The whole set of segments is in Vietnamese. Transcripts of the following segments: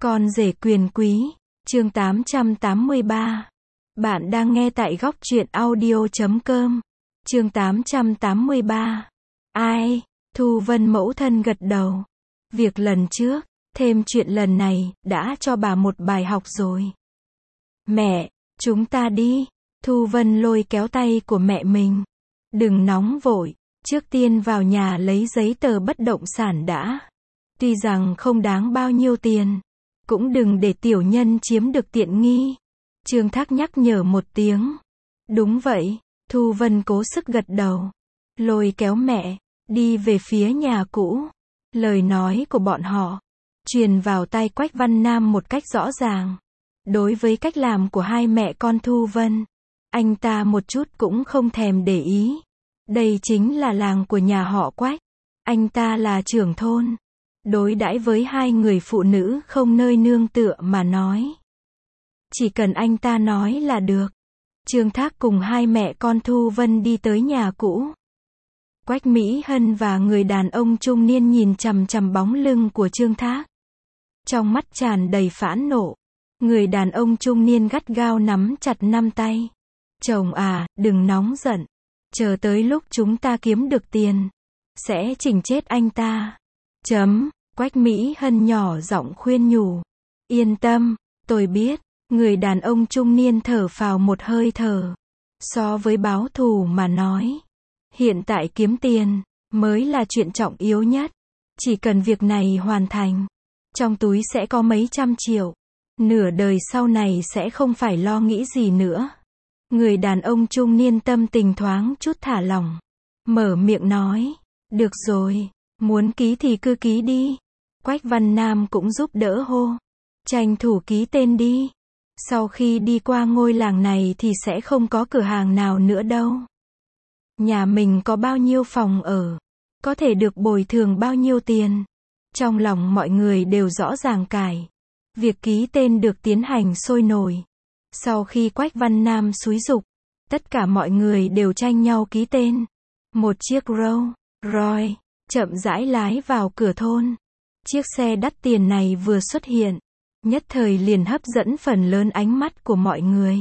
Con rể quyền quý, chương 883. Bạn đang nghe tại góc truyện audio.com. Chương 883. Ai? Thu Vân mẫu thân gật đầu. Việc lần trước, thêm chuyện lần này, đã cho bà một bài học rồi. Mẹ, chúng ta đi. Thu Vân lôi kéo tay của mẹ mình. Đừng nóng vội, trước tiên vào nhà lấy giấy tờ bất động sản đã. Tuy rằng không đáng bao nhiêu tiền, cũng đừng để tiểu nhân chiếm được tiện nghi. Trương Thác nhắc nhở một tiếng. Đúng vậy, Thu Vân cố sức gật đầu. Lôi kéo mẹ, đi về phía nhà cũ. Lời nói của bọn họ, truyền vào tai Quách Văn Nam một cách rõ ràng. Đối với cách làm của hai mẹ con Thu Vân, anh ta một chút cũng không thèm để ý. Đây chính là làng của nhà họ Quách. Anh ta là trưởng thôn. Đối đãi với hai người phụ nữ không nơi nương tựa mà nói. Chỉ cần anh ta nói là được. Trương Thác cùng hai mẹ con Thu Vân đi tới nhà cũ. Quách Mỹ Hân và người đàn ông trung niên nhìn chằm chằm bóng lưng của Trương Thác. Trong mắt tràn đầy phẫn nộ. Người đàn ông trung niên gắt gao nắm chặt nắm tay. Chồng à, đừng nóng giận. Chờ tới lúc chúng ta kiếm được tiền, sẽ chỉnh chết anh ta. Quách Mỹ Hân nhỏ giọng khuyên nhủ. Yên tâm, tôi biết. Người đàn ông trung niên thở phào một hơi thở. So với báo thù mà nói, hiện tại kiếm tiền mới là chuyện trọng yếu nhất. Chỉ cần việc này hoàn thành, trong túi sẽ có mấy trăm triệu. Nửa đời sau này sẽ không phải lo nghĩ gì nữa. Người đàn ông trung niên tâm tình thoáng chút thả lỏng. Mở miệng nói. Được rồi, muốn ký thì cứ ký đi. Quách Văn Nam cũng giúp đỡ hô. Tranh thủ ký tên đi. Sau khi đi qua ngôi làng này thì sẽ không có cửa hàng nào nữa đâu. Nhà mình có bao nhiêu phòng ở, có thể được bồi thường bao nhiêu tiền. Trong lòng mọi người đều rõ ràng cải. Việc ký tên được tiến hành sôi nổi. Sau khi Quách Văn Nam xúi giục, tất cả mọi người đều tranh nhau ký tên. Một chiếc Rolls Royce chậm rãi lái vào cửa thôn. Chiếc xe đắt tiền này vừa xuất hiện, nhất thời liền hấp dẫn phần lớn ánh mắt của mọi người.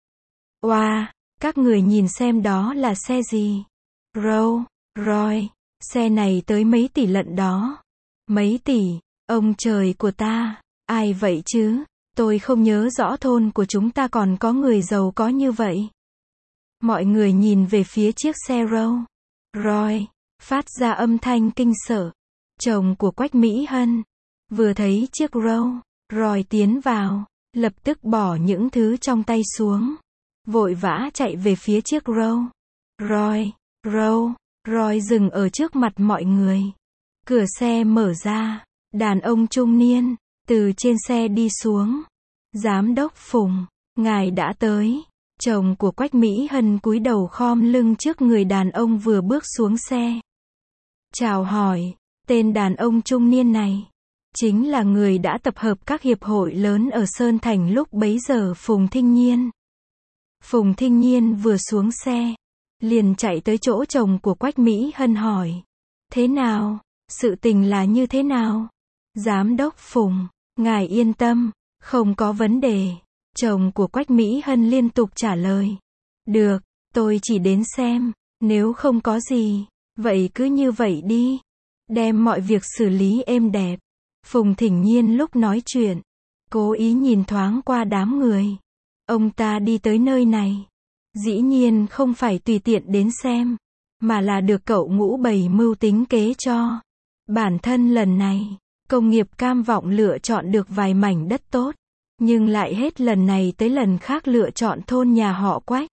Oa, các người nhìn xem đó là xe gì? Rolls Royce, xe này tới mấy tỷ lận đó. Mấy tỷ, ông trời của ta, ai vậy chứ? Tôi không nhớ rõ thôn của chúng ta còn có người giàu có như vậy. Mọi người nhìn về phía chiếc xe Rolls Royce, phát ra âm thanh kinh sợ. Chồng của Quách Mỹ Hân, vừa thấy chiếc Rolls Royce tiến vào, lập tức bỏ những thứ trong tay xuống. Vội vã chạy về phía chiếc Rolls Royce. Rolls Royce dừng ở trước mặt mọi người. Cửa xe mở ra, đàn ông trung niên từ trên xe đi xuống. Giám đốc Phùng, ngài đã tới. Chồng của Quách Mỹ Hân cúi đầu khom lưng trước người đàn ông vừa bước xuống xe. Chào hỏi, tên đàn ông trung niên này chính là người đã tập hợp các hiệp hội lớn ở Sơn Thành lúc bấy giờ, Phùng Thinh Nhiên. Phùng Thinh Nhiên vừa xuống xe, liền chạy tới chỗ chồng của Quách Mỹ Hân hỏi. Thế nào? Sự tình là như thế nào? Giám đốc Phùng, ngài yên tâm, không có vấn đề. Chồng của Quách Mỹ Hân liên tục trả lời. Được, tôi chỉ đến xem, nếu không có gì, vậy cứ như vậy đi. Đem mọi việc xử lý êm đẹp. Phùng Thinh Nhiên lúc nói chuyện, cố ý nhìn thoáng qua đám người. Ông ta đi tới nơi này, dĩ nhiên không phải tùy tiện đến xem, mà là được cậu Ngũ bày mưu tính kế cho. Bản thân lần này, công nghiệp cam vọng lựa chọn được vài mảnh đất tốt, nhưng lại hết lần này tới lần khác lựa chọn thôn nhà họ Quách.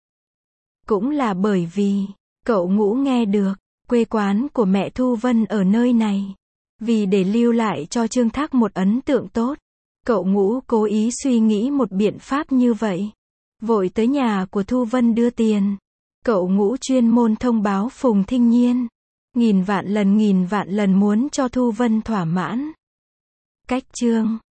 Cũng là bởi vì, cậu Ngũ nghe được, quê quán của mẹ Thu Vân ở nơi này. Vì để lưu lại cho Trương Thác một ấn tượng tốt, cậu Ngũ cố ý suy nghĩ một biện pháp như vậy. Vội tới nhà của Thu Vân đưa tiền. Cậu Ngũ chuyên môn thông báo Phùng Thinh Nhiên. Nghìn vạn lần muốn cho Thu Vân thỏa mãn. Cách chương